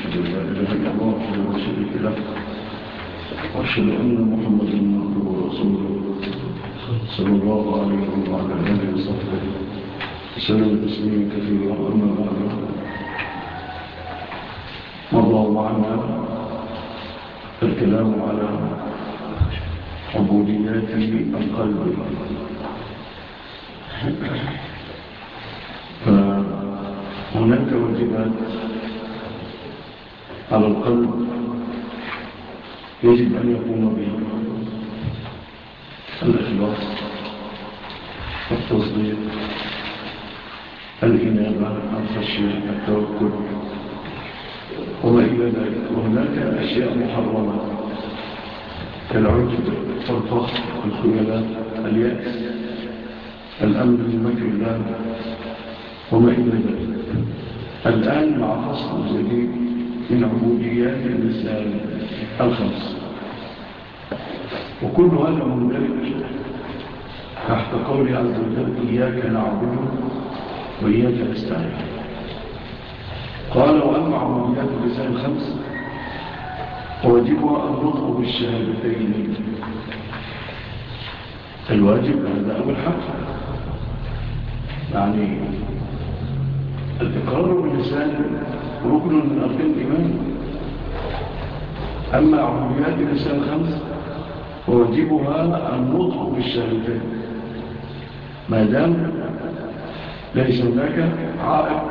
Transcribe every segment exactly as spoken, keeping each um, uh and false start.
أشهد أن لا إله إلا الله وحده لا شريك له وأشهد أن محمدا عبده ورسوله صلى الله عليه وعلى آله وصحبه وسلم تسليما كثيرا. أما بعد، مضى معنا الكلام على عبوديات القلب، فهناك واجبات على القلب يجب أن يقوم به: الإخلاص، التصديق، الإنابة، الخشية، التوكل وما إلى ذلك. وهناك أشياء محرمة كالعجب والفخر والخيلاء، اليأس، الأمن من مكر الله وما إلى ذلك. الآن مع فصل جديد من عبوديات اللسان الخمس، وكل هذا مندرج تحت قول عز وجل: إياك نعبد وإياك نستعين. قال: وأما عبوديات اللسان الخمس واجبها النطق بالشهادتين. الواجب هذا أول حق، يعني الإقرار باللسان ركن من أركان الإيمان. أما عبوديات اللسان الخمس واجبها النطق بالشهادتين، ما دام ليس هناك عائق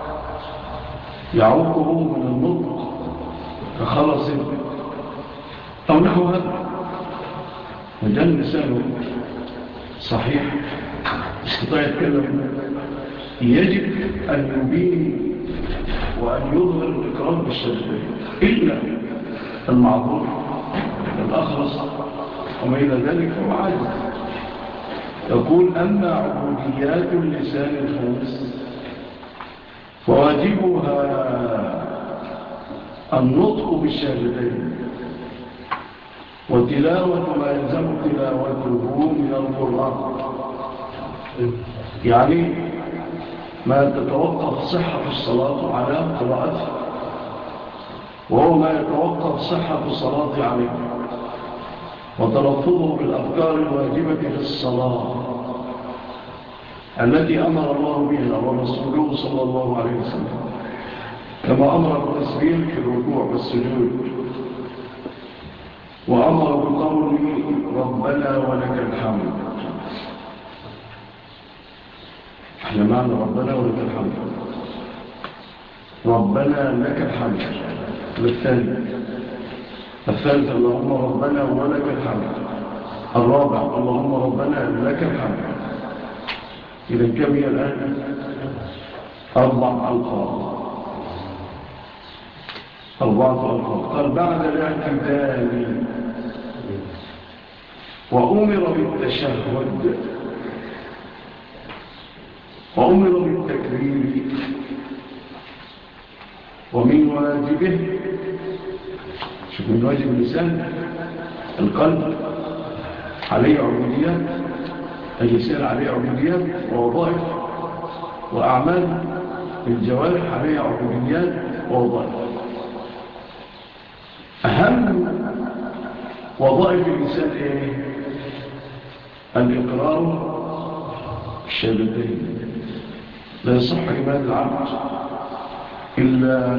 يعوقه من النطق كخلص أو نحو هذا. ما دام لسانه صحيح استطاع يتكلم، يجب أن يبين وأن يظهر الإقرار بالشهادتين، إلا المعذور الأخلص وما إلى ذلك هو عاجز. يقول: أما عبوديات اللسان الخمس فواجبها النطق بالشهادتين وتلاوة ما يلزم تلاوته من القرآن، يعني ما تتوقف صحة الصلاة على قراءته، وهو ما يتوقف صحة الصلاة عليه، وتلفظه بالأذكار الواجبة للصلاة التي أمر الله بها ورسوله صلى الله عليه وسلم، كما أمر بالتسبيح في الركوع والسجود، وأمر بقول ربنا ولك الحمد. احنا معنى ربنا ولك الحمد، ربنا لك الحمد. الثاني الثالث اللهم ربنا ولك الحمد. الرابع اللهم ربنا لك الحمد. إذا كم هي الآن؟ أربع ألفاظ، أربعة ألفاظ. قال: بعد الاعتدال وأمر بالتشهد وأمر بالتكبير. ومن واجبه، شوف، من واجب اللسان القلب عليه عبوديات، اللسان عليه عبوديات ووظائف وأعمال، الجوارح عليه عبوديات ووظائف. أهم وظائف اللسان إيه؟ الإقرار بالشهادتين. لا يصح إيمان العبد إلا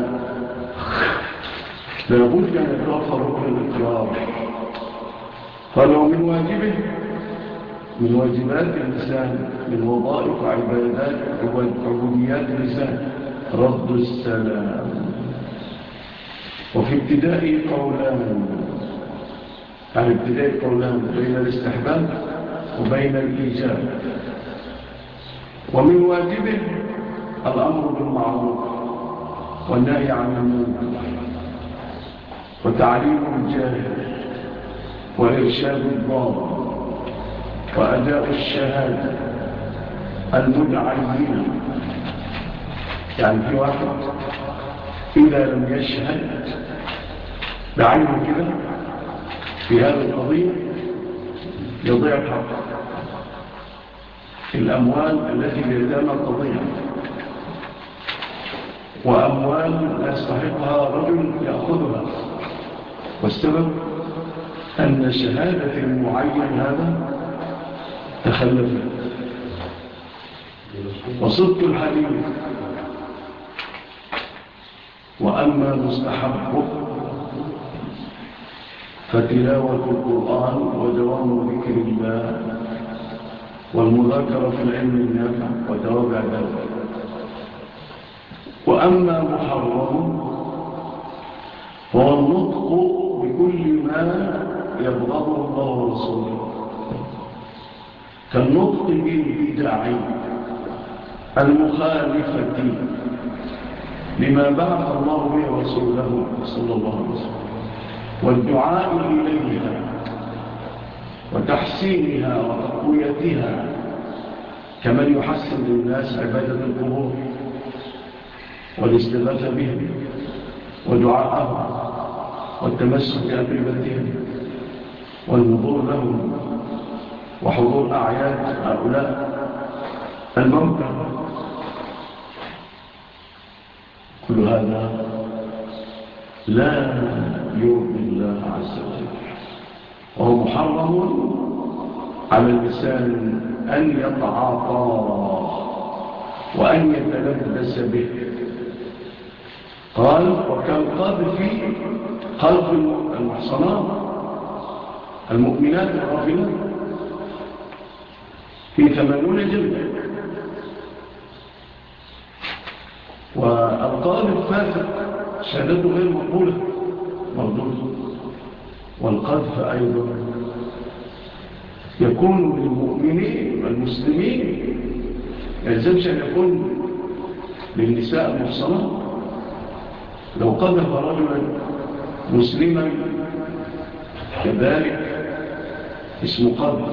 لابد أن يتوفر ركن الإقرار. قال: ومن واجبه، من واجبات اللسان، من وظائف وعبادات عبوديات اللسان، رد السلام. وفي ابتداء قولان، يعني ابتداء قولان بين الاستحباب وبين الإيجاب. ومن واجبه الأمر بالمعروف والنهي عن المنكر وتعليم الجاهل وإرشاد الضال وأداء الشهادة المتعينة. يعني في واحد إذا لم يشهد بعينه كده في هذه القضية يضيع الحق. الأموال التي بيتامى تضيع، وأموال لا يستحقها رجل يأخذها، والسبب أن شهادة المعين هذا تخلفت. وصدق الحديث. وأما مستحبه فتلاوة القرآن ودوام ذكر الله والمذاكرة في العلم النافع وتوابع ذلك. وأما محرم فهو النطق بكل ما يبغضه الله ورسوله، كالنطق بالبدع المخالفة لما بعث الله به رسوله صلى الله عليه وسلم، والدعاء إليها وتحسينها وتقويتها، كمن يحسن للناس عبادة القبور والاستغاثة بهم ودعاءهم والتمسك بأقربتهم والنظور لهم وحضور أعياد هؤلاء الموتى. كل هذا لا يرضي الله عز وجل، وهو محرم على اللسان أن يتعاطاه وأن يتلبس به. قال وكالقذف قذف المحصنات المؤمنات الغافلات في ثمانون جلدة، والقاذف فاسق شهادته غير مقبولة مردود. والقذف أيضا يكون للمؤمنين والمسلمين، يلزمش أن يكون للنساء المحصنات. لو قذف رجلا مسلما كذلك اسم قذف،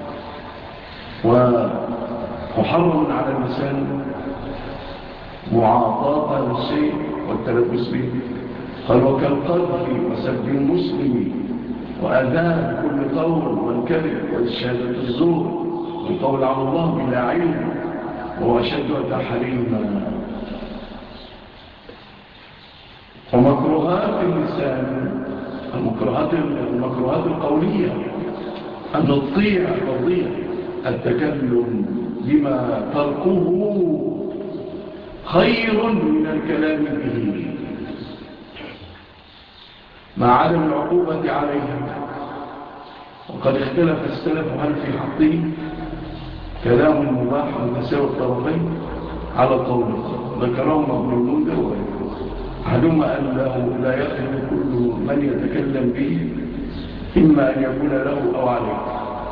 ومحرم على اللسان معاطاة هذا الشيء والتلبس به. قال وكالقذف وسب المسلم وأذان كل قول والكذب والشهادة الزور والقول على الله بلا علم، وهو أشد تحريما. ومكروهات اللسان المكروهات المكروهات القولية النطيع الفضيع، التكلم بما تركه خير من الكلام به مع عدم العقوبة عليه. وقد اختلف السلف هل في حقه كلام مباح متساوي الطرفين على قوله، ذكرهم ابن المنذر وغيره. أحدهما أنه لا يخلو كل من يتكلم به إما أن يكون له أو عليه،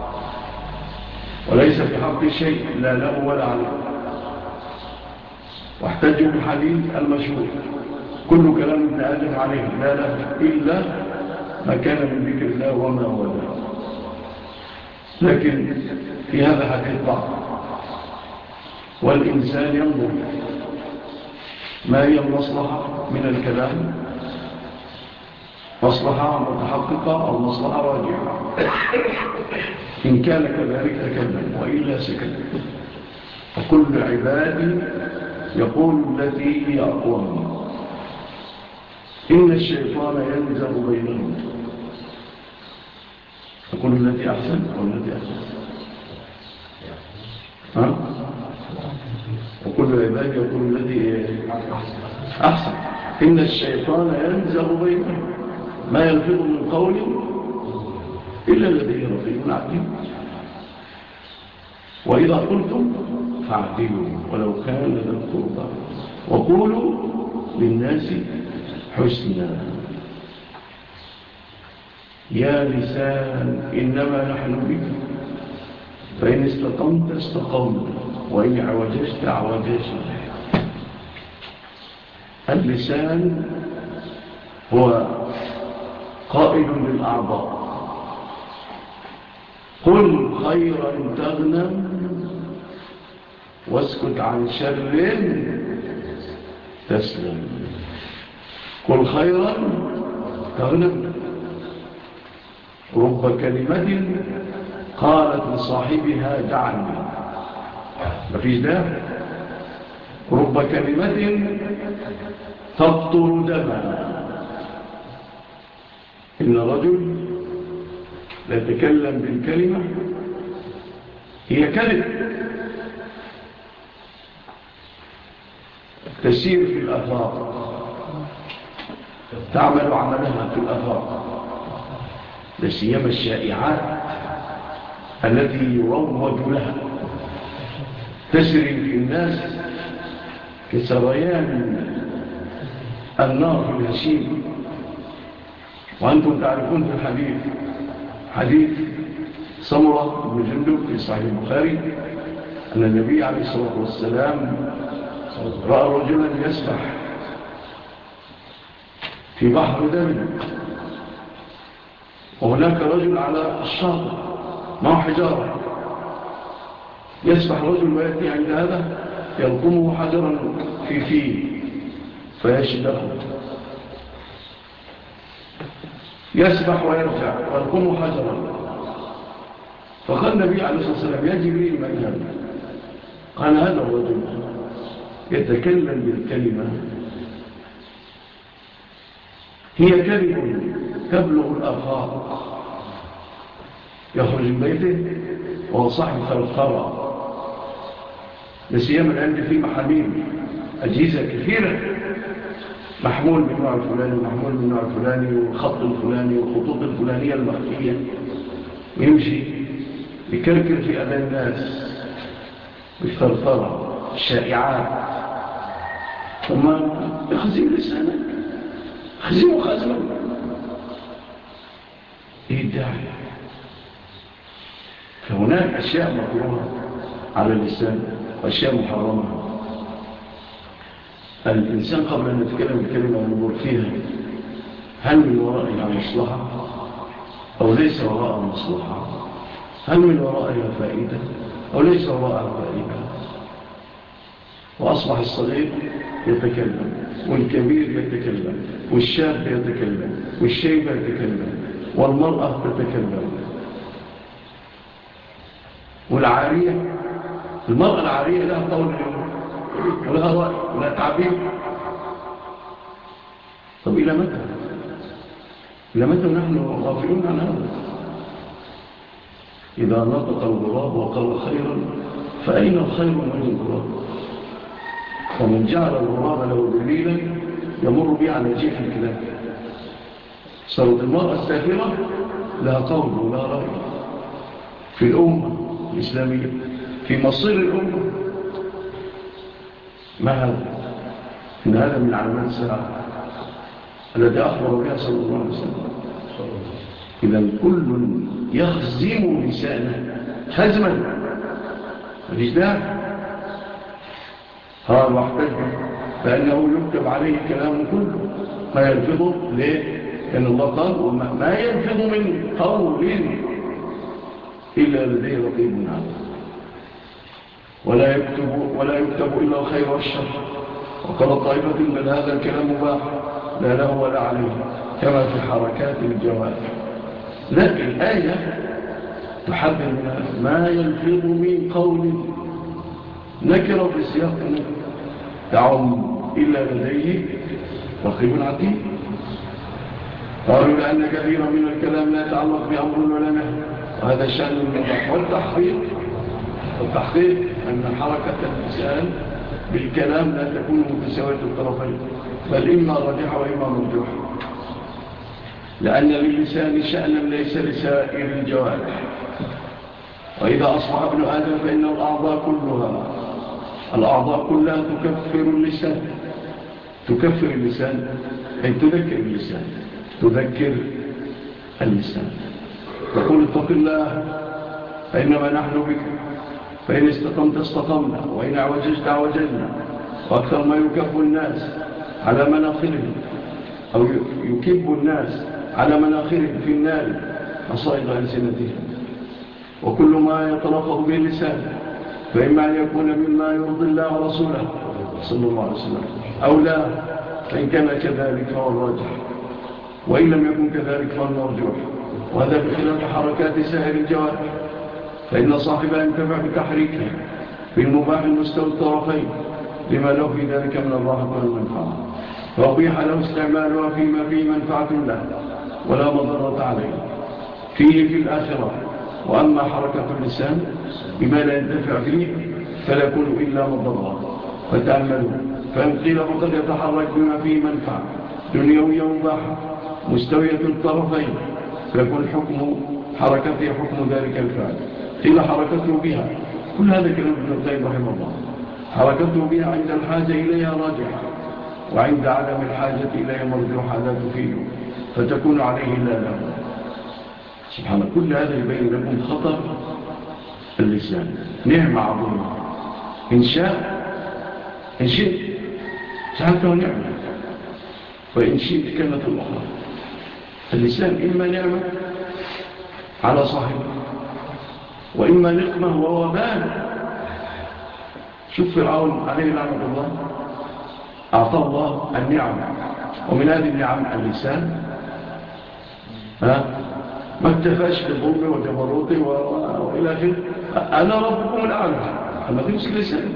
وليس في حق شيء لا له ولا عليه. واحتجوا بالحديث المشهور كل كلام ابن آدم عليه لا له إلا ما كان من ذكر الله وما هو له. لكن في هذا حديث ضعف، والإنسان ينظر ما هي المصلحة من الكلام، مصلحة متحققة أو مصلحة راجعة. إن كان كذلك تكلم وإلا سكت. وكل عبادي يقول التي هي أقوم، إن الشيطان ينزغ بينهم. يقول التي أحسن والتي أحسن ها؟ وكل عبادي يقول التي أحسن. إن الشيطان ينزغ بينهم ما يلفظ من قول إلا الذي رقيب عتيد. وإذا قلتم فاعدلوا ولو كان ذا القربى وقولوا للناس حسنا. يا لسان إنما نحن بك، فإن استقمت استقمت وإن عوججت عوججت. اللسان هو قائد للأعضاء. قل خيرا تغنم واسكت عن شر تسلم. قل خيرا تغنم. رب كلمة قالت لصاحبها دعني، مفيش ده. رب كلمة تقطر دما. إن رجل لا يتكلم بالكلمة هي كلمة تسير في الآفاق، تعمل عملها في الآفاق، لسيما الشائعات التي يروج لها تسري في الناس كسريان النار في الهشيم. وأنتم تعرفون في الحديث حديث سمرة بن جندب في صحيح البخاري أن النبي عليه الصلاة والسلام رأى رجلا يسبح في بحر دم، وهناك رجل على الشاطئ معه حجارة، يسبح رجل ويأتي عند هذا يلقمه حجرا في فيه فيشدره، يسبح ويرجع ويلقمه حجرا. فقال النبي عليه الصلاة والسلام يا جبريل من هذا؟ قال هذا الرجل يتكلم بالكلمة هي كلمة تبلغ الآفاق، يخرج من بيته وهو صاحب ثرثرة، لسيما الآن في محامين أجهزة كثيرة، محمول من نوع الفلاني ومحمول من نوع الفلاني والخط الفلاني والخطوط الفلانية المخفية، ويمشي يكركر في أذى الناس بالثرثرة الشائعات. ثم يخزم لسانك، خزمه خزما، ايه الداعي؟ فهناك أشياء مكروهة على اللسان وأشياء محرمة. الإنسان قبل أن يتكلم الكلمة ونظر فيها هل من ورائها مصلحة أو ليس وراءها مصلحة، هل من ورائها فائدة أو ليس وراءها فائدة. وأصبح الصغير يتكلم والكبير يتكلم والشاب يتكلم والشيبة يتكلم والمرأة تتكلم والعارية، المرأة العارية لها قول ولها رأي ولها تعبير. طب إلى متى؟ إلى متى نحن غافلون عن هذا؟ إذا نطق الغراب وقال خيرا فأين الخير من الغراب؟ فمن جعل الغراب له دليلا يمر به على جيف الكلاب. صارت المرأة السافرة لها قول ولها رأي في الأمة الإسلامية، في مصير الأمة. ما هذا؟ إن هذا من علامات الساعة الذي أخبر بها صلى الله عليه وسلم. إذن كل يخزم لسانه خزما مفيش داعي. قال واحتجوا فأنه يكتب عليه كلام كله ما يلفظه. ليه؟ لأن الله قال وما يلفظ من قول إلا لديه رقيب عتيد ولا يكتب ولا يكتب إلا الخير والشر. وقال طائفة بل هذا الكلام مباح لا له ولا عليه كما في حركات الجوارح. لا، الآية تحدد من ما يلفظ من قول نكر في سياق تعم إلا لديه رقيب عتيد. قالوا لأن كثيرا من الكلام لا يتعلق بأمر ولا نهي وهذا شأن المباح. والتحقيق والتحقيق أن حركة اللسان بالكلام لا تكون متساوية الطرفين بل إما راجحة وإما مرجوحة، لأن للسان شأنا ليس لسائر الجوارح. وإذا أصبح ابن آدم فإن الأعضاء كلها الأعضاء كلها تكفر اللسان تكفر اللسان أي تذكر اللسان تذكر اللسان تقول اتق الله فإنما نحن بك فإن استقمت استقمنا وإن اعوججت اعوججنا. وأكثر ما يكب الناس على مناخرهم أو يكب الناس على مناخرهم في النار مصائد ألسنتهم. وكل ما يتلفظ به اللسان فإما أن يكون مما يرضي الله ورسوله صلى الله عليه وسلم أو لا، فإن كان كذلك فهو الراجح وإن لم يكن كذلك فهو المرجوح. وهذا بخلاف حركات سائر الجوارح فإن صاحبها ينتفع بتحريكها في المباح المستوى الطرفين لما له في ذلك من الراحة والمنفعة، فأبيح له استعمالها فيما فيه منفعة له ولا مضرة عليه فيه في الآخرة. وأما حركة اللسان بما لا ينتفع فيه فلا يكون إلا مضرة. فتأملوا، فإن قيل فقد يتحرك بما فيه منفعة دنيوية مباحة مستوية الطرفين، فيكون حكم حركته حكم ذلك الفعل. قيل حركته بها، كل هذا كلام ابن القيم رحمه الله، حركته بها عند الحاجة إليها راجحة، وعند عدم الحاجة إليها مرجوحة لا تفيده، فتكون عليه لا له. سبحان الله، كل هذا يبين لكم خطر اللسان. نعمة عظيمة، إن شاء إن شئت جعلته نعمة، وإن شئت كانت الأخرى. اللسان إما نعمة على صاحبه، وإما نقمة ووبال. شوف فرعون عليه لعنة الله، أعطى الله النعم، ومن هذه النعم اللسان. ها؟ ما اكتفاش بظلمه وجبروته وإلى آخره. أنا ربكم الأعلى، أما تمسك لسان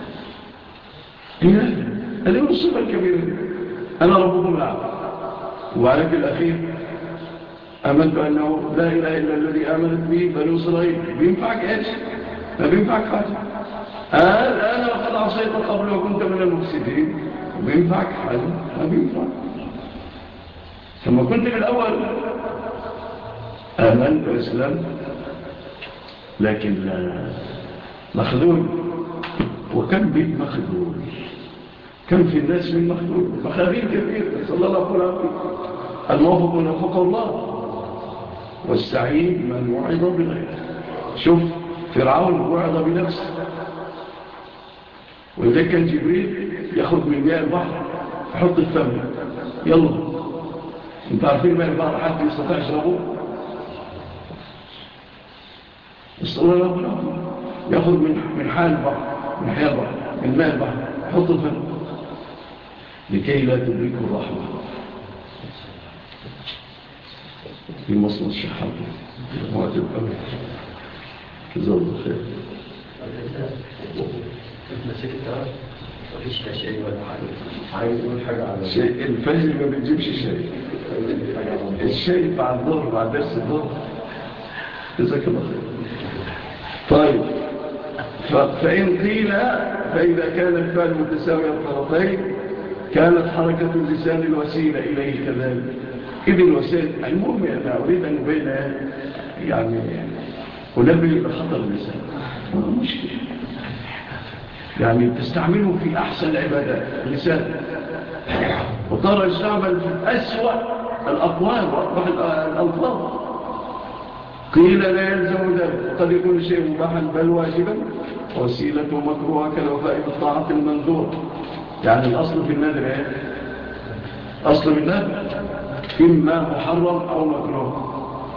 إيه هذه من الصفة الكبيرة، أنا ربكم الأعلى. وبعد في الأخير آمنت أنه لا إله إلا الذي آمنت به بنو إسرائيل. بينفعك إيش؟ ما بينفعك حاجة. الآن وقد عصيت قبل وكنت من المفسدين. بينفعك حاجة؟ ما بينفعك. ثم كنت بالأول آمنت وإسلام، لكن لا مخذول. وكم بيت مخذول، كم في الناس من مخذول، مخاذين كثير. صلى الله عليه وسلم الموفق من وفق الله، والسعيد من وعظ بغيره. شوف فرعون وعظ بنفسه، وإذا كان جبريل يخرج من ماء البحر يحط الفم، يلا انت عارفين ماء البحر حد يستطيع يشربه؟ يستطيع الله يخرج من من حال البحر، من حياة البحر، من ماء البحر يحط الفم لكي لا تدركه الرحمة. في مصر الشحاب معجب أمين جزاه الله خير. مفيش شيء ولا حاجة، عايز يقول حاجة على شيء. الفجر ما بتجيبش شيء، الشيء بعد الظهر، بعد درس الظهر. جزاك الله خير. طيب، فإن قيل فإذا كان الفعل متساوي الطرفين كانت حركة اللسان الوسيلة إليه كذلك. إذن الوسيلة المهم، أنا أريد أن أبين يعني أنبه إلى خطر اللسان. مشكلة يعني تستعمله في أحسن العبادات اللسان، وترى يستعمل في أسوأ الأقوال وأقبح الألفاظ. قيل لا يلزم ذلك، وقد يكون شيء مباحا بل واجبا، وسيلته مكروهة كالوفاء بالطاعة المنذورة. يعني الأصل في النذر ايه؟ أصل في النذر إما محرم أو مكروه.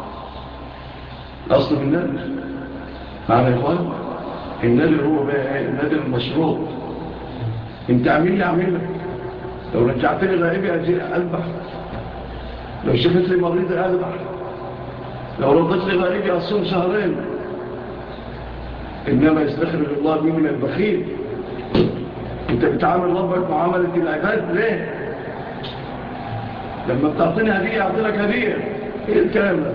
الأصل في النذر معنا يا إخوان، النذر هو بقى النذر المشروط. انت عمل لي عمل لك، لو رجعت لي غائبي أجي أذبح، لو شفت لي مريض أذبح، لو ردت لي غائبي أصوم شهرين. إنما يستخرج الله بي من البخيل. انت بتعامل ربك معاملة العباد ليه؟ لما بتعطيني هدية أعطي لك هدية، ايه الكلام ده؟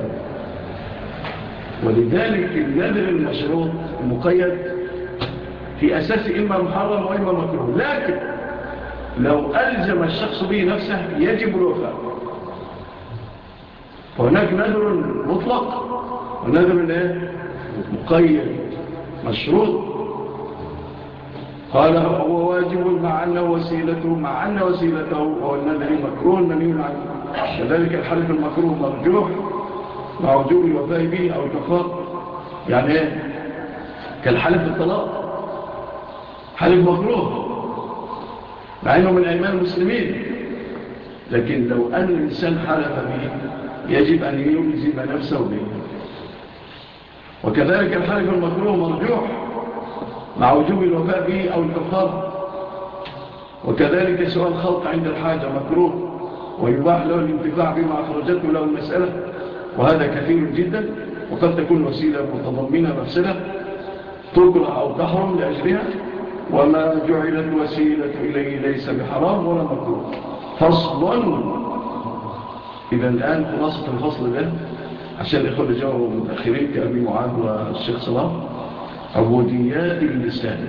ولذلك النذر المشروط المقيد في أساس إما محرم وإما مكروه، لكن لو ألزم الشخص به نفسه يجب الوفاء. فهناك نذر مطلق ونذر مقيد مشروط. قال هو واجب مع أنه وسيلته، مع أن وسيلته هو النذر مكروه منهي عنه. كذلك الحلف المكروه مرجوح مع وجوب الوفاء به أو الكفار. يعني ايه؟ كالحلف بالطلاق، حلف مكروه مع أنه من أيمان المسلمين، لكن لو أن الإنسان حلف به يجب أن يلزم نفسه به. وكذلك الحلف المكروه مرجوح مع وجوب الوفاء به أو الكفار. وكذلك سؤال الخلق عند الحاجة مكروه ويباح له الانتفاع بما أخرجته له المسألة، وهذا كثير جدا. وقد تكون وسيلة متضمنة مفسدة تكره أو تحرم لأجلها، وما جعلت وسيلة إليه ليس بحرام ولا مكروه. فصل. إذا الآن خلاصة الفصل ده عشان الإخوة اللي جاءوا متأخرين كأبي معاذ والشيخ صلاح: عبوديات اللسان،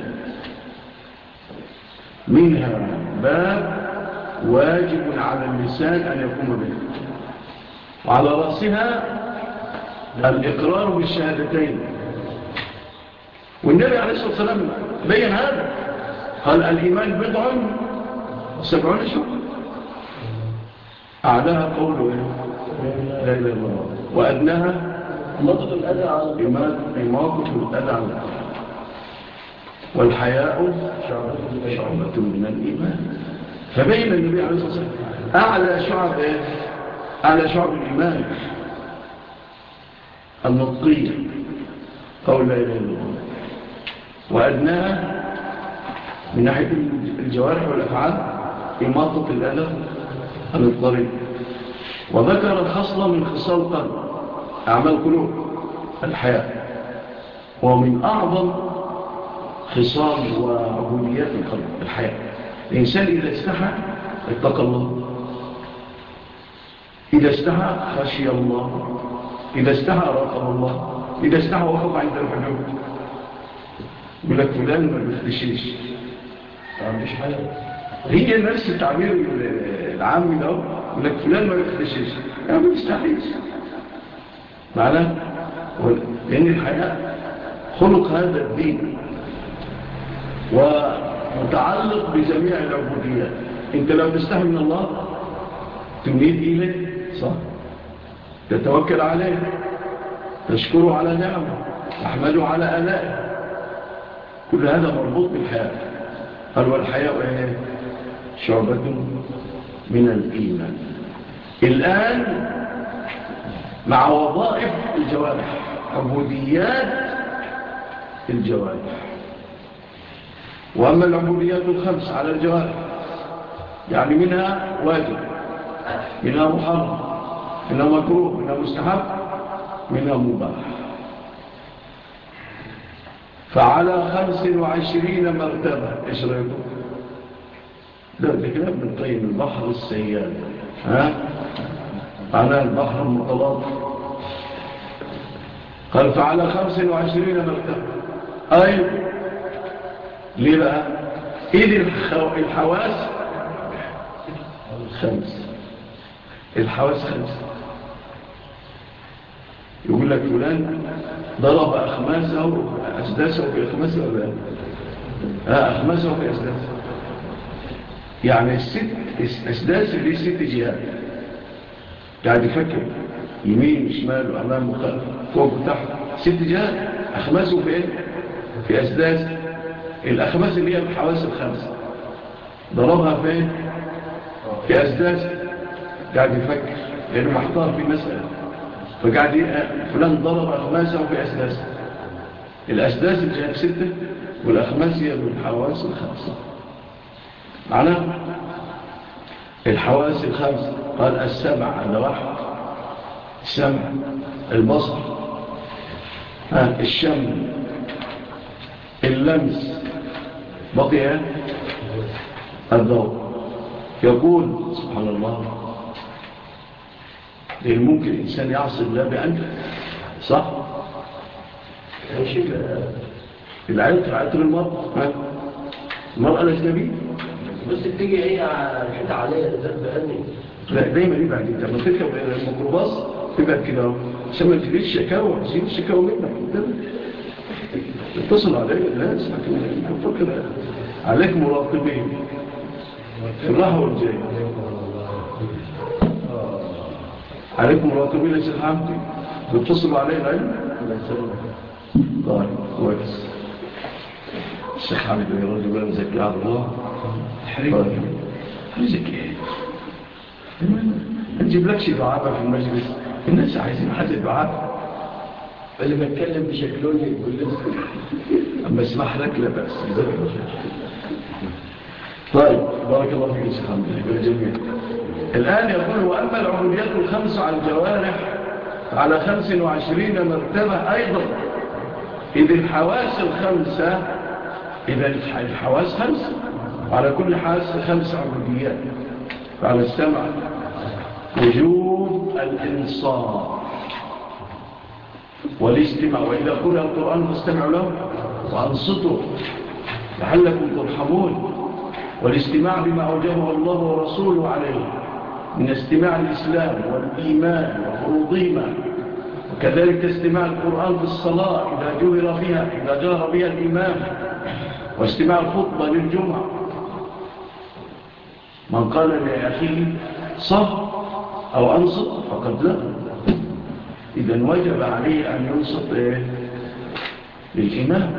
منها باب واجب على اللسان أن يقوم به، وعلى رأسها الإقرار بالشهادتين. والنبي عليه الصلاة والسلام بيّن هذا، قال: الإيمان بضع سبعون شعبة، أعلاها قوله لا إله إلا الله، وأدناها إماطة الأذى على إماطة الأذى عن الطريق، والحياء شعبة من الإيمان. فبين النبي عليه الصلاة والسلام أعلى شعب إيه؟ أعلى شعب الإيمان النطقية، قول لا إله إلا الله، وأدناها من ناحية الجوارح والأفعال إماطة الأذى عن الطريق. وذكر خصلة من خصال القلب، أعمال قلوب، الحياء، ومن أعظم خصال وعبوديات القلب الحياء. الإنسان إذا استحى اتقى الله، إذا استحى خشي الله، إذا استحى راقب الله، إذا استحى وقف عند الحدود. يقول لك فلان ما بيختشيش، مش حاجة. هي نفس التعبير العام ده، يقول لك فلان ما بيختشيش، يعني ما بيستحيش معناه، لأن الحياء خلق هذا الدين ومتعلق بجميع العبوديات. انت لو تستحي من الله تميل إليه، صح، تتوكل عليه، تشكره على نعمه، تحمده على آلائه، كل هذا مربوط بالحياء. قال: والحياء ايه؟ شعبة من الإيمان. الآن مع وظائف الجوارح، عبوديات الجوارح. وأما العبوديات الخمس على الجوارح يعني منها واجب، منها محرم، منها مكروه، منها مستحب، منها مباح. فعلى خمس وعشرين مرتبة. إيش رأيكم؟ ده كلام من طيب البحر السيال، ها؟ معناه البحر المتلاطف. قال: فعلى خمس وعشرين مرتبة. أيضا ليه بقى؟ إذ الحواس خمس، الحواس خمس. يقول لك فلان ضرب أخماسه أسداسه في أخماسه ولا لا؟ ها، أخماسه في أسداسه، يعني الست أسداس اللي ست جهات، قاعد يفكر يمين شمال وأمام وخلف فوق وتحت، ست جهات. أخماسه في إيه؟ في أسداس. الأخماس اللي هي الحواس الخمس ضربها فين؟ في أسداس. قاعد يفكر لأنه محتار في مسألة، فقاعد فلان ضرب أخماسه في أسداس. الأسداس الجهات ستة، والأخماس هي الحواس الخمس. معناه الحواس الخمس. قال: السمع، هذا واحد، السمع، البصر، الشم، اللمس، بقي الذوق. يقول سبحان الله، لأن ممكن الإنسان يعصي الله بأنف، صح؟ العطر، عطر المرأة، المرأة الأجنبية، بس بتيجي هي الحتة عليها ذات بأني. لا، دايما يبعد. انت لما تركب الميكروباص تبعد كده عشان ما تجيش شكاوى، تجيب الشكاوى منك. اتصل عليك الناس، فكر عليك مراقبين في الراحة والجاي، عليك مراقبين يا شيخ حمدي، تتصلوا عليه العلم. طيب كويس، الشيخ حمدي رجل مزكي على الله. طيب حرجك ايه؟ نجيب لك شي دعابة في المجلس، الناس عايزين حد دعابة. اللي بتكلم بشكلوني يقول لي أما اسمح لك لا بأس. طيب بارك الله فيك يا شيخ حمد بالجميع. الآن يقول: وأما العبوديات الخمس على الجوارح على خمس وعشرين مرتبة أيضا، إذ الحواس الخمسة إذا الحواس خمسة، وعلى كل حاس خمس عبوديات. فعلى السمع وجوب الإنصاف والاجتماع، وإذا قرأ القرآن فاستمعوا له وأنصتوا لعلكم ترحمون، والاجتماع بما أوجبه الله ورسوله عليه من استماع الإسلام والإيمان وفروضهما، وكذلك استماع القرآن في الصلاة إذا جهر فيها إذا جهر بها الإمام، واستماع الخطبة للجمعة. من قال لأخيه صح أو أنصت فقد لا، إذن وجب عليه أن ينصت إيه؟ للإمام.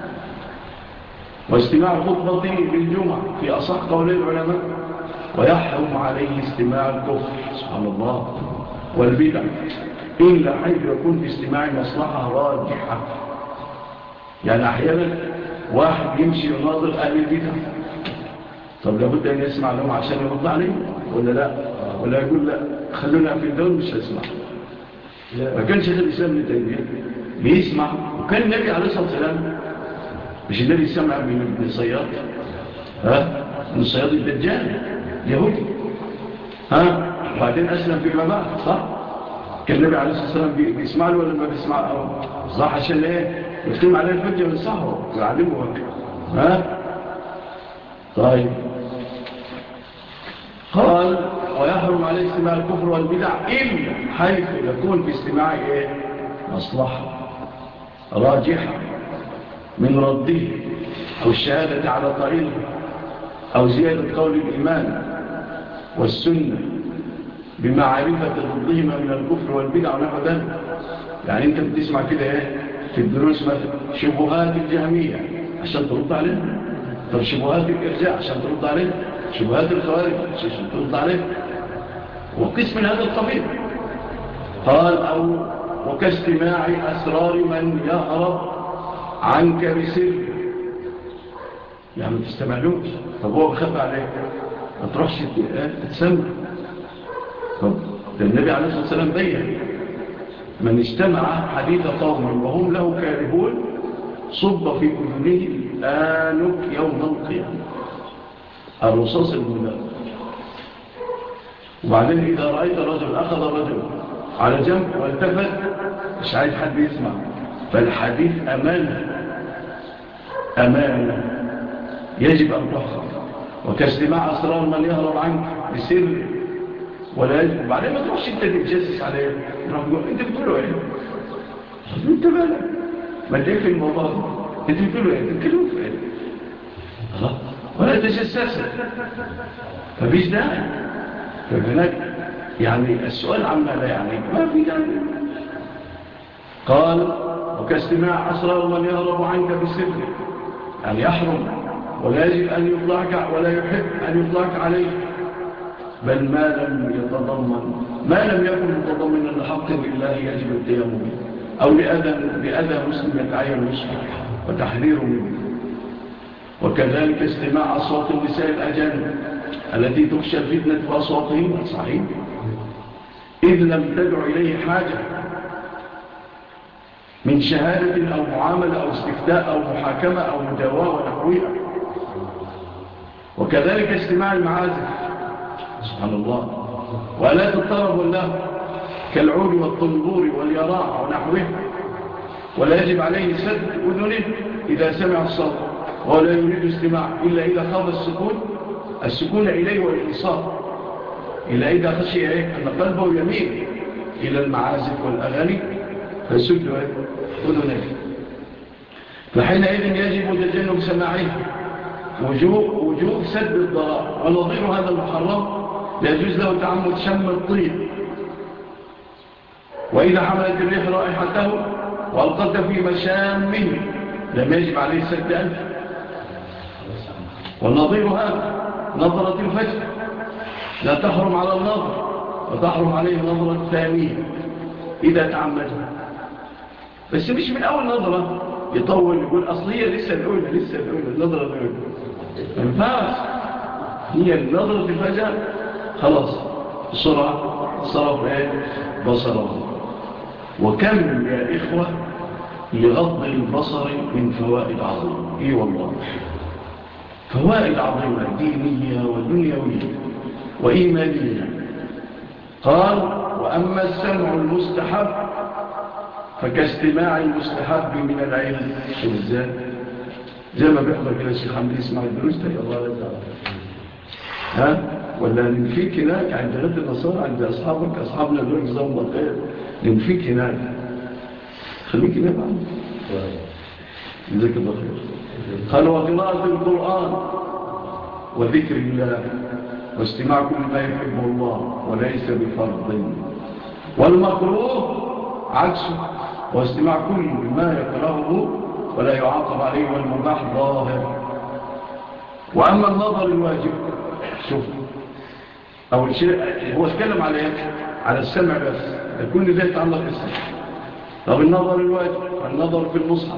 واستماع الخطبة للجمعة في أصح قول العلماء، ويحرم عليه استماع الكفر سبحان الله والبدع إلا حيث يكون في استماع مصلحة راجحة. يعني أحيانا واحد يمشي يناظر أهل البدع، طب لابد أن يسمع لهم عشان يرد عليهم ولا لا، ولا يقول لا خلونا في الدول مش هسمع. ما كانش هذا الإسلام ابن تيمية بيسمع، وكان النبي عليه الصلاة والسلام مش النبي سمع من ابن صياد، ها من صياد الدجال يهودي، ها وبعدين أسلم فيما بعد صح. كان النبي عليه الصلاة والسلام بيسمع له ولا ما بيسمع له؟ صح عشان ايه يختم عليه الحجة وينصحه ويعلمه. ها طيب قال ويحرم عليه استماع الكفر والبدع إلا حيث يكون في استماع إيه؟ مصلحة راجحة من رده أو الشهادة على طريقه أو زيادة قول الإيمان والسنة بمعرفة ضدهما من الكفر والبدع ونحو ذلك. يعني أنت بتسمع كده إيه في الدروس مثلا شبهات الجهمية عشان ترد عليه، طب شبهات الإرجاء عشان ترد عليه، شبهات الخوارج عشان ترد عليه، وقسم من هذا القبيل. قال أو وكاستماع أسرار من يهرب عنك بسر، يعني ما تستمعلوش، طب هو بخاف عليك ما تروحش تتسمع. طب ده النبي عليه الصلاة والسلام بيّن من استمع حديث قوم وهم له كارهون صب في أذنه الآنك يوم القيامة، الرصاص المذاب. وبعدين إذا رأيت رجل أخذ رجل على جنب والتفت مش عايز حد يسمع، فالحديث أمانة أمانة يجب أن تحفظ. وكاستماع أسرار من يهرب عنك بسر ولا يجب. وبعدين ما تروحش انت تتجسس عليه، انت بتقوله ايه انت بالك ما تقفل في الموضوع ده، انت بتقوله ايه تتكلموا في ايه الله ولا تجسس، مفيش داعي. فهناك يعني السؤال عما لا يعني ما في داعي. قال وكاستماع أسرار من يهرب عنك بسر، يعني يحرم ولا يجب أن يطلعك ولا يحب أن يطلعك عليه، بل ما لم يتضمن ما لم يكن متضمنا لحق لله يجب القيام به، أو لأذى لأذى مسلم يتعين نصحه وتحذيره منه. وكذلك استماع أصوات النساء الأجانب التي تخشى الفتنة بأصواتهن صحيح، إذ لم تدع إليه حاجة من شهادة أو معاملة أو استفتاء أو محاكمة أو مداواة ونحوها. وكذلك استماع المعازف سبحان الله وآلات الطرب والله كالعود والطنبور واليراع ونحوه، ولا يجب عليه سد أذنه إذا سمع الصوت، ولا يريد استماع إلا إذا خاف السكون السكون إليه والإنصات، إلا إذا خشي أن قلبه يميل إلى المعازف والأغاني فسد أذنه، فحينئذ يجب تجنب سماعه وجوب, وجوب سد الضرار. ونظير هذا المحرم لا يجوز له تعمد شم الطيب، وإذا حملت الريح رائحته وألقت في مشامه لم يجب عليه سد أنف. والنظير هذا نظرة الفجر لا تحرم على النظر، وتحرم عليه النظرة الثانية إذا تعمدها، بس مش من أول نظرة يطول يقول أصل هي لسه الأولى لسه الأولى النظرة الأولى ما ينفعش، هي النظرة الفجر خلاص بسرعة صرف ايه بصره. وكم يا إخوة لغض البصر من فوائد عظيمة. إيه والله فوائد عظيمة دينية ودنيوية وإيمانية. قال وأما السمع المستحب فكاستماع المستحب من العلم. ازاي زي ما بيحضر كده الشيخ حمدي يسمع الدروس ده ها ولا ننفيك هناك عند غد النصارى عند أصحابك أصحابنا دول جزاهم الله خير ننفيك هناك خليك هناك جزاك الله خير. قال وقراءة القرآن وذكر الله واستماع كل ما يحبه الله وليس بفرض. والمكروه عكسه واستماع كل ما يكرهه ولا يعاقب عليه والمباح ظاهر. وأما النظر الواجب شوف أول شيء هو اتكلم على على السمع بس كل ده يتعلق بالسمع. طب النظر الواجب النظر في المصحف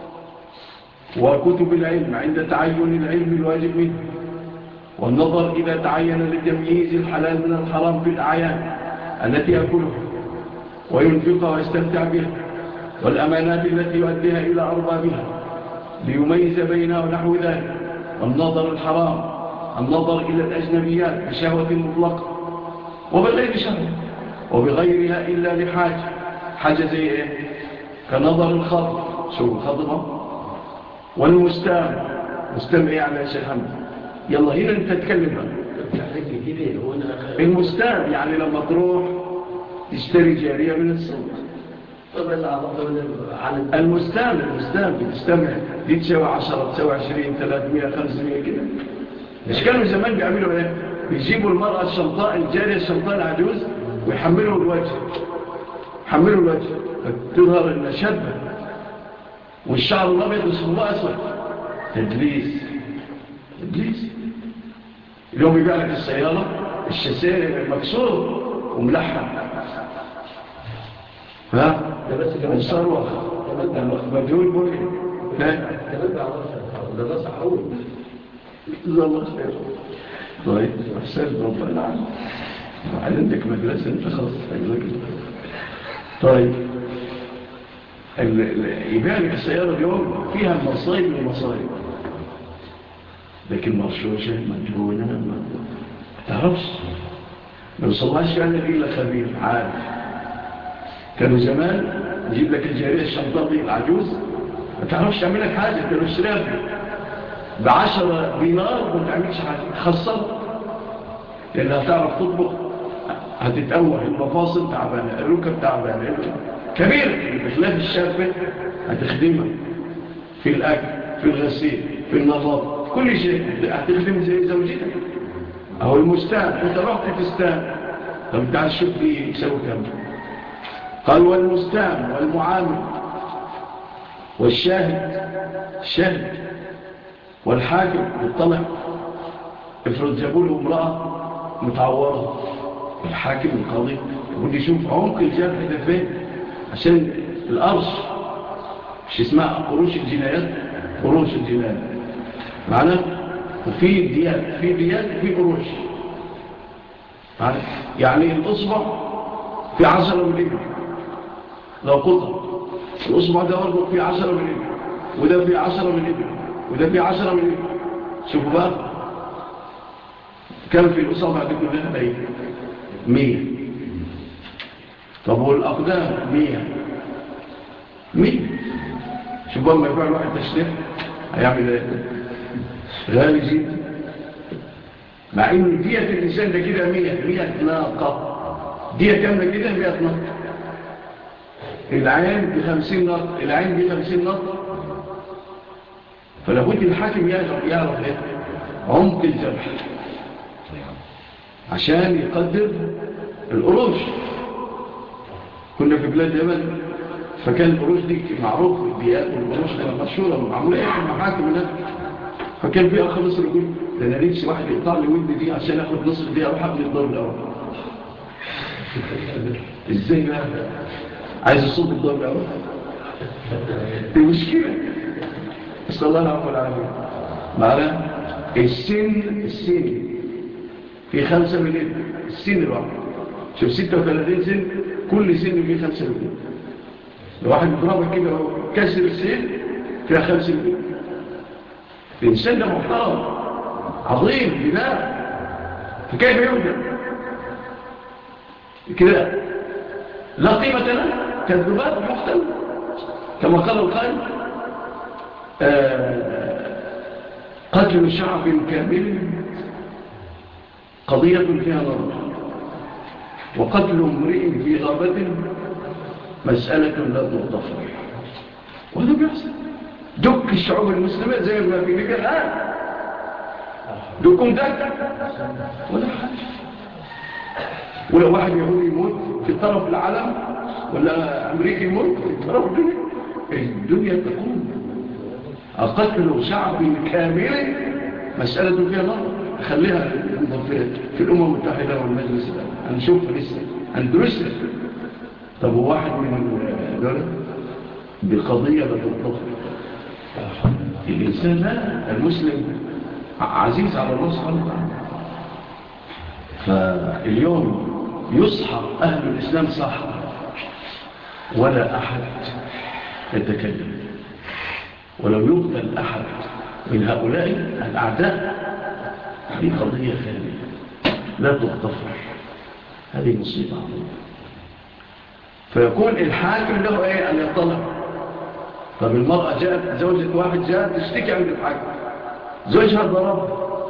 وكتب العلم عند تعين العلم الواجب منه، والنظر إذا تعين لتمييز الحلال من الحرام في الأعيان التي يأكلها وينفقها ويستمتع بها، والأمانات التي يؤديها إلى أربابها ليميز بينها ونحو ذلك. والنظر الحرام النظر إلى الأجنبيات بشهوة مطلقة وبغير شهوة وبغيرها إلا لحاجة. حاجة زي إيه؟ كنظر الخضر شو الخضرة والمستام مستام إيه على شيخ حمد يلا هنا أنت تتكلم بقى. المستام يعني لما تروح تشتري جارية من السوق. المستام المستام بتستمع دي تساوي عشرة تساوي عشرين ثلاثمائة خمسمائة كده. مش كانوا زمان بيعملوا ايه؟ بيجيبوا المرأة الشمطاء الجارية الشمطاء العجوز ويحملوا الوجه يحملوا الوجه فتظهر انها شابة والشعر الابيض اسمه اسود. تدليس تدليس. اليوم يبيع لك السيارة الشاسيه مكسور وملحم ها ده بس كمان الثروة مجهول ممكن كمان بعرفها ده ناس عقول جزا الله خير. طيب أحسن ربنا عنه عندك مدرسة انت خلاص طيب يبيع لك السيارة اليوم فيها مصايب ومصايب لكن مرشوشة مجهولة ما تعرفش ما يوصلهاش فعلا إلا خبير عارف. كانوا زمان يجيب لك الجارية الشمطاء دي العجوز ما تعرفش تعمل لك حاجة كانوا اشتريها بعشرة دينار ما تعملش حاجة خسرت لأنها تعرف تطبخ هتتأوه المفاصل تعبانة الركب تعبانة كبير بخلاف الشابة هتخدمها في الأكل في الغسيل في النظافة كل شيء هتخدم زي زوجتك أو المستان أنت رحت تستان طب تعال شوف لي يسوي كم. قال والمستان والمعامل والشاهد الشاهد والحاكم يطلع افرض جابوا له امرأة متعورة الحاكم القاضي يقول لي شوف عمق الجرح ده فين عشان القرش مش اسمها قروش الجنايات قروش الجنايات معنا وفي ديات في ديات وفي قروش يعني الأصبع في عشرة من الإبن لو قطع الأصبع ده برضه في عشرة من الإبن وده في عشرة من الإبن وده في عشرة من الإبن. شوفوا بقى كم في الأصابع دي كلها أي مية. طب والأقدام مية مية. شوفوا لما يبقى الواحد تشريح هيعمل ايه غالي جدا مع ان دية الإنسان ده كده مية مية ناقة دية كاملة كده مية ناقة. العين بخمسين ناقة العين بخمسين ناقة. فلابد الحاكم يعرف يعرف ايه عمق الجرح عشان يقدر القروش. كنا في بلاد يمن فكان القروش دي معروف الديات والقروش مشهورة معمولة ايه في المحاكم هناك. فكان في اخ مصر يقول ده انا نفسي واحد يقطع لي ودني دي عشان اخد نصف دي اروح ابني الدور الاول. ازاي بقى عايز الصوت الدور الاول دي مشكلة. اسال الله العفو والعافية. معنا السن السن في خمسة مليون السن الواحد شوف ستة وثلاثين سن كل سن فيه خمسة مليون لو واحد يضربك كده وكسر السيف فيها خمس مليون. الإنسان ده محترم عظيم بناء، فكيف يهدم كده؟ لا قيمة له كالذباب يقتل كما قال القائل آه قتل شعب كامل قضية فيها نظر، وقتل امرئ في غابة مسألة لا تغتفر. وهذا بيحصل دك الشعوب المسلمة زي ما في ليبيا الآن، دكم دك ولا حاجة. ولو واحد يهودي يموت في طرف العالم ولا أمريكي يموت في طرف الدنيا، الدنيا تقوم. قتل شعب كامل مسألة فيها نظر، خليها في, في الأمم المتحدة والمجلس الآن هنشوفها لسه هندرسها. طب واحد من دولة بقضية لا تغتفر. الإنسان لا، المسلم عزيز على الله سبحانه وتعالى. فاليوم يصحى أهل الإسلام صح ولا أحد يتكلم، ولو يقتل أحد من هؤلاء الأعداء هذه قضية ثانية لا تغتفر، هذه مصيبة. فيكون الحاكم له ايه ان يطلع. طب المرأة جاءت زوجة واحد جاءت تشتكي عند الحاكم، زوجها ضرب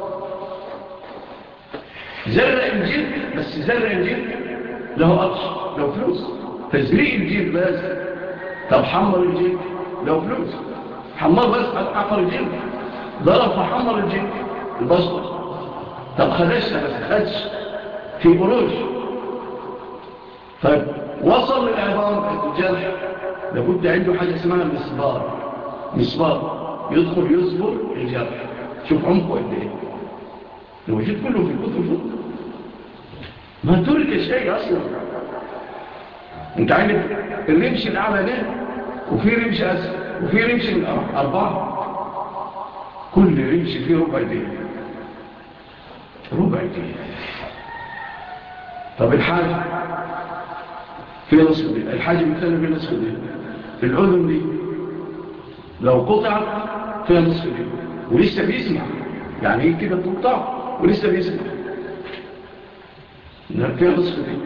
زرع الجلد، بس زرع الجلد له قرش له فلوس، تزريع الجلد لازم. طب حمر الجلد له فلوس، حمر بس حفر الجلد، ضرب فحمر الجلد البشرة. طب خدشها بس خدش في قروش. طيب وصل للعظام الجرح، لابد عنده حاجة اسمها مسبار، مسبار يدخل يصبر الجرح. شوف عمقه قد ايه، لو جيت كله في الكتب الفضل ما ترك شيء اصلا. انت عندك الرمش الاعلى ده وفي رمش اسفل وفي رمش من اربعة، كل رمش فيه ربع دين، ربع دين. طب الحاجة في نصف دين، الحاجة الثانية في نصف دين. الأذن دي لو قطعت فيها نصف دين ولسه بيسمع، يعني ايه كده تقطع ولسه بيسمع فيها نصف دين.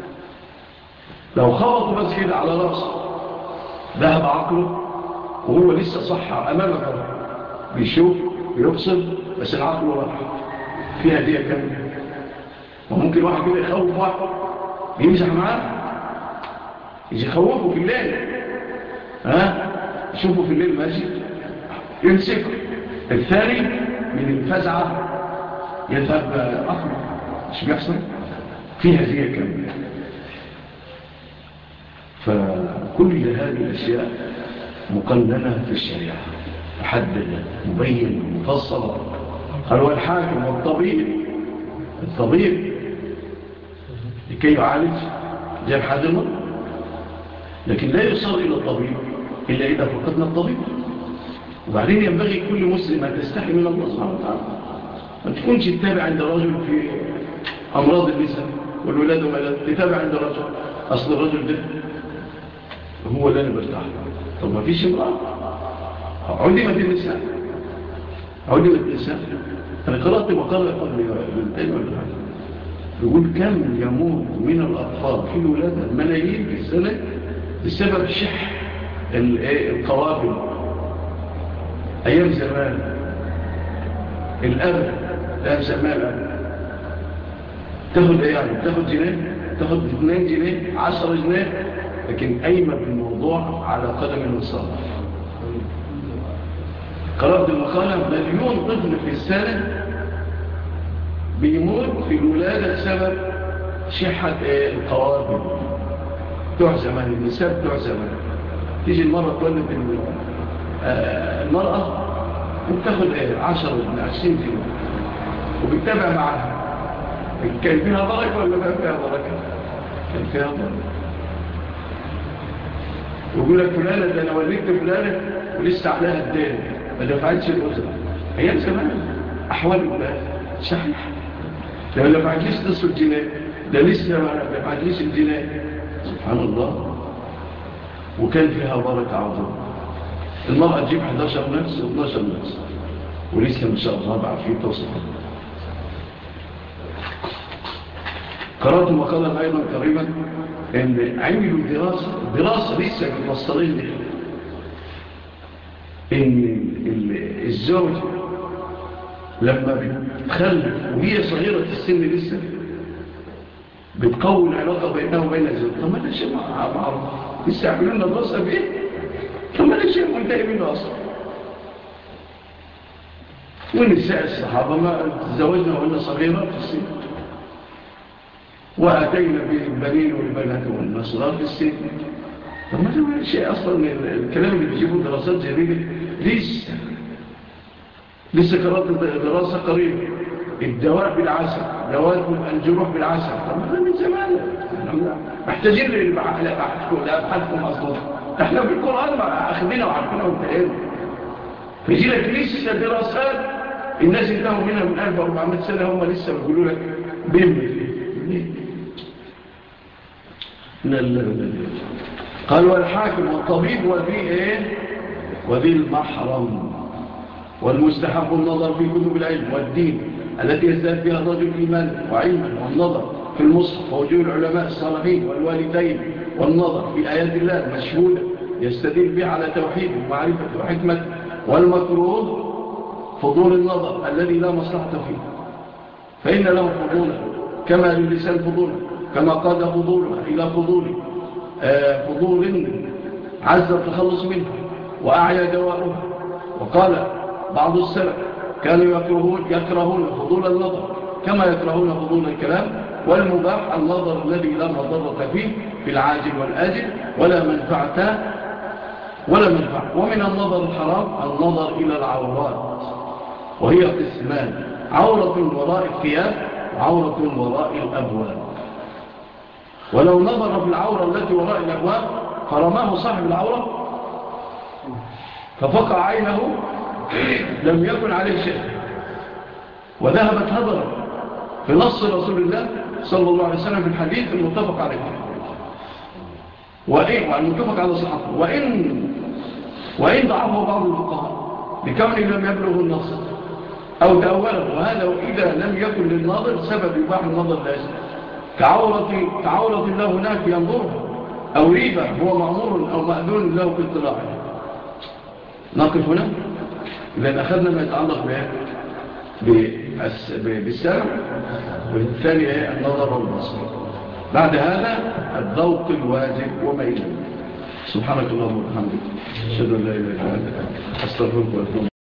لو خبطوا بس كده على رأسه ذهب عقله وهو لسه صح أمامك بيشوف بيبصر بس العقل راح، فيها دي كاملة. وممكن واحد كده يخوف واحد يمزح معاه، يجي يخوفه في الليل، ها يشوفه في الليل ماشي يمسكه. الثاني من الفزعة يذهب عقله، مش بيحصل فيها دي كاملة. فكل هذه الأشياء مقننة في الشريعة محددة مبينة مفصلة. قال والحاكم والطبيب، الطبيب لكي يعالج جرح هذا المرض، لكن لا يصل إلى الطبيب إلا إذا فقدنا الطبيب. وبعدين ينبغي كل مسلم أن تستحي من الله سبحانه وتعالى، ما تكونش تتابع عند رجل في أمراض النساء والولاد وما تتابع عند رجل، أصل الرجل ده هو اللي أنا برتاح. طب ما فيش امرأة عدمت النساء، عدمت النساء. أنا قرأت مقالة قبل يومين ولا حاجة يقول كم يموت من الأطفال في الولادة ملايين في السنة بسبب شح القوابل. أيام زمان الأب أيام زمان الأب تاخد إيه يعني؟ تاخد جنيه، تاخد اثنين جنيه، عشرة جنيه، لكن أيمة بالموضوع على قدم الوصال. قرأت المقالة مليون طفل في السنة بيموت في الولادة بسبب شحة القوابل. بتوع زمان النساء بتوع زمان تيجي المرأة تولد المرأة وبتاخد ايه عشرة من عشرين جنيه وبتتابع معها كان فيها بركة ولا ما فيها بركة؟ كان فيها بركة. ويقول لك فلانة ده انا ولدت فلانة ولسه عليها الدين ما دفعتش الأجرة. ايام زمان احوال الناس صحيح، لو ما دفعتليش نصف الجنيه ده لسه ما دفعتليش الجنيه. سبحان الله. وكان فيها بركة عظيمة. المرأة تجيب إحدى عشر نفس و12 نفس ولسه ما شاء الله بعفية توصف. قرأت مقالا أيضا قريبا إن عملوا دراسة دراسة لسه متوصلين لها إن الزوج لما بتخلف وهي صغيرة السن لسه بتقوي العلاقة بينها وبين الزوج. طب ما ده شيء معروف، لسه يعملوا لنا دراسة بإيه؟ طب ما ده شيء منتهي منه أصلا. والنساء الصحابة ما تزوجنا وإن صغيرة في السن، وأتينا بالبنين والبنات والنصرات في السن. طب ما ده شيء أصلا الكلام اللي بيجيبوا دراسات جديدة لسه لسه قرأت دراسة قريبة الدواء بالعسل، دواء الجروح بالعسل. طب ما ده من زمان محتاجين لأبحاثكم أصلا. احنا في القرآن أخذنا وعارفينها وانتهينا، فيجي لك لسه دراسات الناس انتهوا منها من ألف وأربعمائة سنة هم لسه بيقولوا لك بهم ليه؟ لا لا لا. قال والحاكم والطبيب وذي ايه وذي المحرم. والمستحب النظر في كتب العلم والدين التي يزداد فيها الرجل إيمانا وعلما، والنظر في المصحف ووجوه العلماء الصالحين والوالدين، والنظر في آيات الله المشهودة يستدل بها على توحيد ومعرفة وحكمة. والمكروه فضول النظر الذي لا مصلحة فيه، فإن له فضولا كما للسان فضولا، كما قاد فضولها إلى فضول آه فضول عز التخلص منه وأعيى دواؤها. وقال بعض السلف كانوا يكرهون, يكرهون فضول النظر كما يكرهون فضول الكلام. والمباح النظر الذي لا مضرة فيه في العاجل والآجل ولا منفعة ولا منفعة. ومن النظر الحرام النظر إلى العورات، وهي قسمان: عورة وراء الثياب وعورة وراء الأبواب. ولو نظر في العورة التي وراء الأبواب فرماه صاحب العورة ففقع عينه لم يكن عليه شيء وذهبت هدرا في نص رسول الله صلى الله عليه وسلم في الحديث المتفق عليه وإن والمتفق على صحته وإن وإن ضعفه بعض الفقهاء بكونه لم يبلغ النص أو تأوله، وهذا إذا لم يكن للناظر سبب يباح النظر لأجله كعورة, كعورة الله هناك ينظرها، أو ريبة هو مأمور أو مأذون له في اطلاعه. نقف هنا إذن أخذنا ما يتعلق بالسمع، والثاني النظر والبصر. بعد هذا الذوق الواجب وما إليه. سبحانك اللهم وبحمدك أشهد أن لا إله إلا أنت أستغفرك وأتوب